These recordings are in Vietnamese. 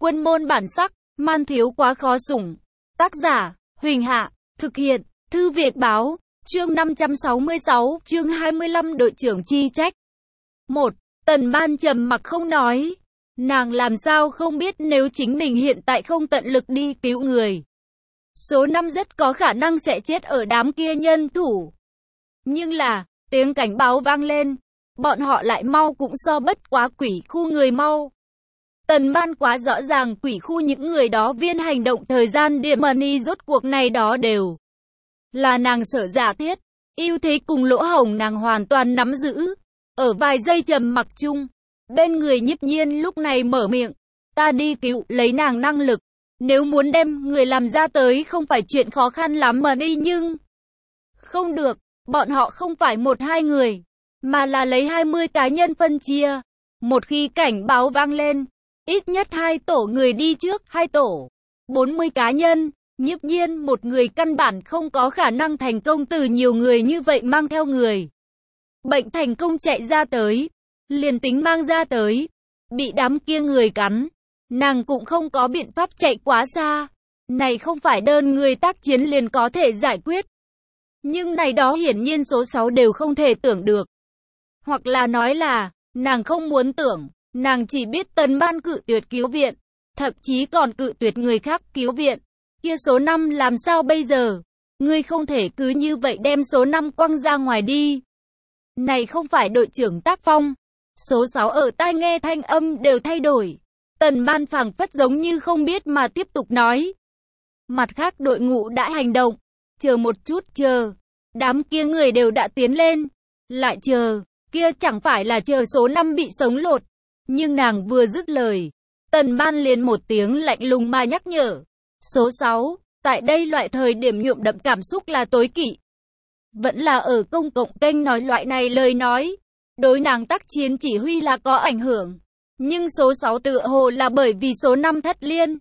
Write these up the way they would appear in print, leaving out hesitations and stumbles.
Quân môn bản sắc, man thiếu quá khó sủng. Tác giả, Huỳnh Hạ, thực hiện, Thư Việt Báo, chương 566, chương 25 đội trưởng chi trách. 1. Tần Ban trầm mặc không nói. Nàng làm sao không biết nếu chính mình hiện tại không tận lực đi cứu người. Số 5 rất có khả năng sẽ chết ở đám kia nhân thủ. Nhưng là, tiếng cảnh báo vang lên, bọn họ lại mau cũng so bất quá quỷ khu người mau. Tần Ban quá rõ ràng quỷ khu những người đó viên hành động thời gian địa money rốt cuộc này đó đều là nàng sở giả thiết, ưu thế cùng lỗ hổng nàng hoàn toàn nắm giữ. Ở vài giây trầm mặc chung, bên người Nhiếp Nhiên lúc này mở miệng, ta đi cứu, lấy nàng năng lực, nếu muốn đem người làm ra tới không phải chuyện khó khăn lắm mà đi nhưng không được, bọn họ không phải 1-2 người, mà là lấy 20 cá nhân phân chia. Một khi cảnh báo vang lên, ít nhất 2 tổ người đi trước, 2 tổ, 40 cá nhân, Nhiếp Nhiên một người căn bản không có khả năng thành công từ nhiều người như vậy mang theo người. Bệnh thành công chạy ra tới, liền tính mang ra tới, bị đám kia người cắn, nàng cũng không có biện pháp chạy quá xa. Này không phải đơn người tác chiến liền có thể giải quyết. Nhưng này đó hiển nhiên số 6 đều không thể tưởng được. Hoặc là nói là, nàng không muốn tưởng, nàng chỉ biết Tần Ban cự tuyệt cứu viện, thậm chí còn cự tuyệt người khác cứu viện. Kia số 5 làm sao bây giờ? Ngươi không thể cứ như vậy đem số 5 quăng ra ngoài đi. Này không phải đội trưởng tác phong. Số 6 ở tai nghe thanh âm đều thay đổi. Tần Ban phảng phất giống như không biết mà tiếp tục nói. Mặt khác đội ngũ đã hành động. Chờ một chút, chờ. Đám kia người đều đã tiến lên. Lại chờ. Kia chẳng phải là chờ số 5 bị sống lột. Nhưng nàng vừa dứt lời, Tần Ban liền một tiếng lạnh lùng mà nhắc nhở. Số 6, tại đây loại thời điểm nhuộm đậm cảm xúc là tối kỵ. Vẫn là ở công cộng kênh nói loại này lời nói. Đối nàng tác chiến chỉ huy là có ảnh hưởng. Nhưng số 6 tựa hồ là bởi vì số 5 thất liên.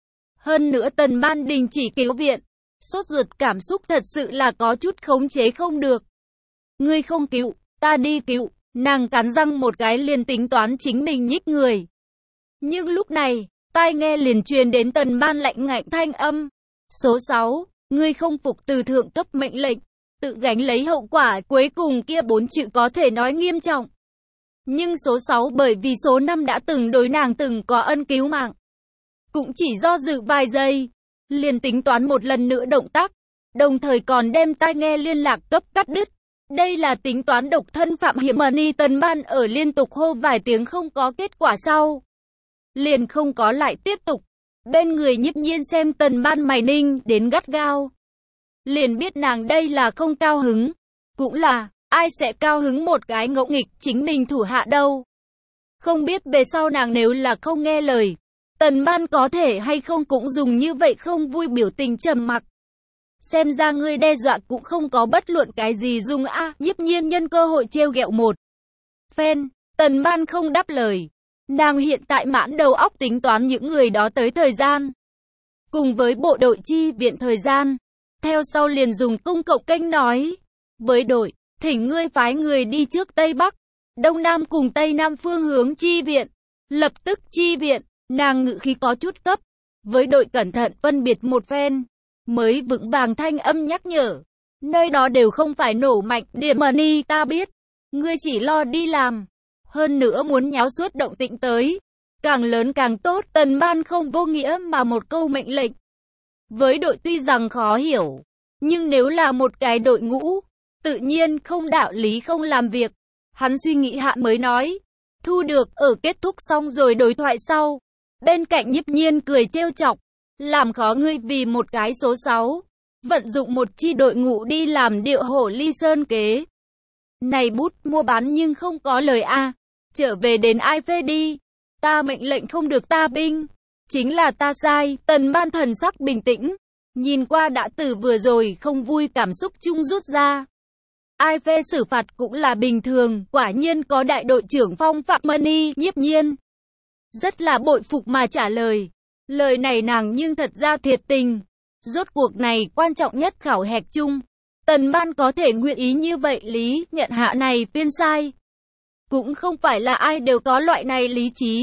Hơn nữa Tần Ban đình chỉ cứu viện. Sốt ruột cảm xúc thật sự là có chút khống chế không được. Ngươi không cứu, ta đi cứu. Nàng cắn răng một cái liền tính toán chính mình nhích người. Nhưng lúc này, tai nghe liền truyền đến Tần Ban lạnh ngạnh thanh âm. Số 6, ngươi không phục từ thượng cấp mệnh lệnh, tự gánh lấy hậu quả. Cuối cùng kia 4 chữ có thể nói nghiêm trọng. Nhưng số 6 bởi vì số 5 đã từng đối nàng từng có ân cứu mạng. Cũng chỉ do dự vài giây, liền tính toán một lần nữa động tác, đồng thời còn đem tai nghe liên lạc cấp cắt đứt. Đây là tính toán độc thân phạm hiểm money. Tần Ban ở liên tục hô vài tiếng không có kết quả sau, liền không có lại tiếp tục. Bên người Nhiếp Nhiên xem Tần Ban mày ninh đến gắt gao, liền biết nàng đây là không cao hứng. Cũng là, ai sẽ cao hứng một cái ngỗ nghịch chính mình thủ hạ đâu. Không biết về sau nàng nếu là không nghe lời, Tần Ban có thể hay không cũng dùng như vậy không vui biểu tình trầm mặc. Xem ra ngươi đe dọa cũng không có bất luận cái gì dùng a. Nhiếp Nhiên nhân cơ hội trêu ghẹo một phen. Tần Ban không đáp lời. Nàng hiện tại mãn đầu óc tính toán những người đó tới thời gian, cùng với bộ đội chi viện thời gian. Theo sau liền dùng công cộng kênh nói với đội, thỉnh ngươi phái người đi trước Tây Bắc, Đông Nam cùng Tây Nam phương hướng chi viện. Lập tức chi viện. Nàng ngữ khí có chút cấp, với đội cẩn thận phân biệt một phen, mới vững vàng thanh âm nhắc nhở. Nơi đó đều không phải nổ mạnh địa money, ta biết. Ngươi chỉ lo đi làm. Hơn nữa muốn nháo suốt động tĩnh tới. Càng lớn càng tốt. Tần Ban không vô nghĩa mà một câu mệnh lệnh. Với đội tuy rằng khó hiểu, nhưng nếu là một cái đội ngũ, tự nhiên không đạo lý không làm việc. Hắn suy nghĩ hạ mới nói. Thu được. Ở kết thúc xong rồi đối thoại sau, bên cạnh Nhiếp Nhiên cười trêu chọc. Làm khó ngươi vì một cái số 6. Vận dụng một chi đội ngũ đi làm điệu hổ ly sơn kế. Này bút mua bán nhưng không có lời a. Trở về đến ai phê đi. Ta mệnh lệnh không được ta binh. Chính là ta sai. Tần Ban thần sắc bình tĩnh. Nhìn qua đã từ vừa rồi không vui cảm xúc chung rút ra. Ai phê xử phạt cũng là bình thường. Quả nhiên có đại đội trưởng phong phạm money. Nhiếp Nhiên rất là bội phục mà trả lời. Lời này nàng nhưng thật ra thiệt tình. Rốt cuộc này quan trọng nhất khảo hạch chung. Tần Ban có thể nguyện ý như vậy lý nhận hạ này phiên sai. Cũng không phải là ai đều có loại này lý trí.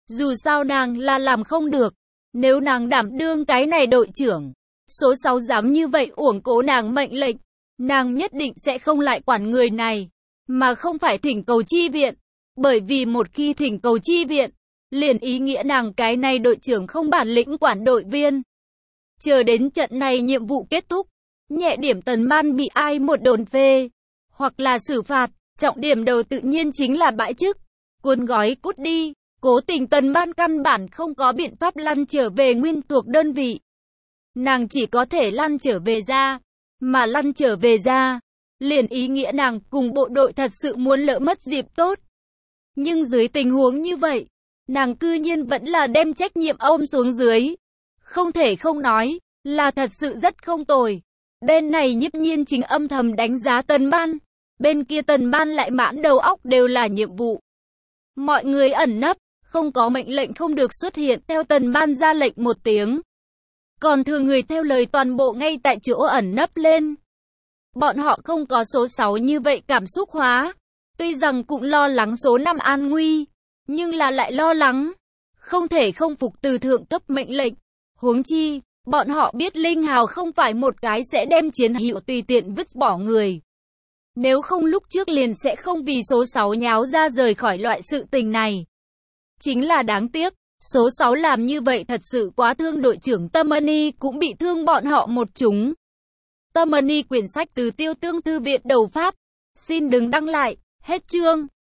Dù sao nàng là làm không được. Nếu nàng đảm đương cái này đội trưởng, số 6 dám như vậy uổng cố nàng mệnh lệnh, nàng nhất định sẽ không lại quản người này, mà không phải thỉnh cầu chi viện. Bởi vì một khi thỉnh cầu chi viện, liền ý nghĩa nàng cái này đội trưởng không bản lĩnh quản đội viên. Chờ đến trận này nhiệm vụ kết thúc, nhẹ điểm Tần Ban bị ai một đồn phê, hoặc là xử phạt, trọng điểm đầu tự nhiên chính là bãi chức, cuốn gói cút đi. Cố Tình Tần Ban căn bản không có biện pháp lăn trở về nguyên thuộc đơn vị. Nàng chỉ có thể lăn trở về ra, mà lăn trở về ra, liền ý nghĩa nàng cùng bộ đội thật sự muốn lỡ mất dịp tốt. Nhưng dưới tình huống như vậy, nàng cư nhiên vẫn là đem trách nhiệm ôm xuống dưới. Không thể không nói, là thật sự rất không tồi. Bên này Nhiếp Nhiên chính âm thầm đánh giá Tần Ban, bên kia Tần Ban lại mãn đầu óc đều là nhiệm vụ. Mọi người ẩn nấp, không có mệnh lệnh không được xuất hiện, theo Tần Ban ra lệnh một tiếng. Còn thừa người theo lời toàn bộ ngay tại chỗ ẩn nấp lên. Bọn họ không có số 6 như vậy cảm xúc hóa. Tuy rằng cũng lo lắng số 5 an nguy, nhưng là lại lo lắng. Không thể không phục từ thượng cấp mệnh lệnh. Huống chi, bọn họ biết Linh Hào không phải một cái sẽ đem chiến hữu tùy tiện vứt bỏ người. Nếu không lúc trước liền sẽ không vì số 6 nháo ra rời khỏi loại sự tình này. Chính là đáng tiếc, số 6 làm như vậy thật sự quá thương đội trưởng Tâm Ân cũng bị thương bọn họ một chúng. Tâm Ân quyển sách từ Tiêu Tương Thư viện đầu phát. Xin đừng đăng lại, hết chương.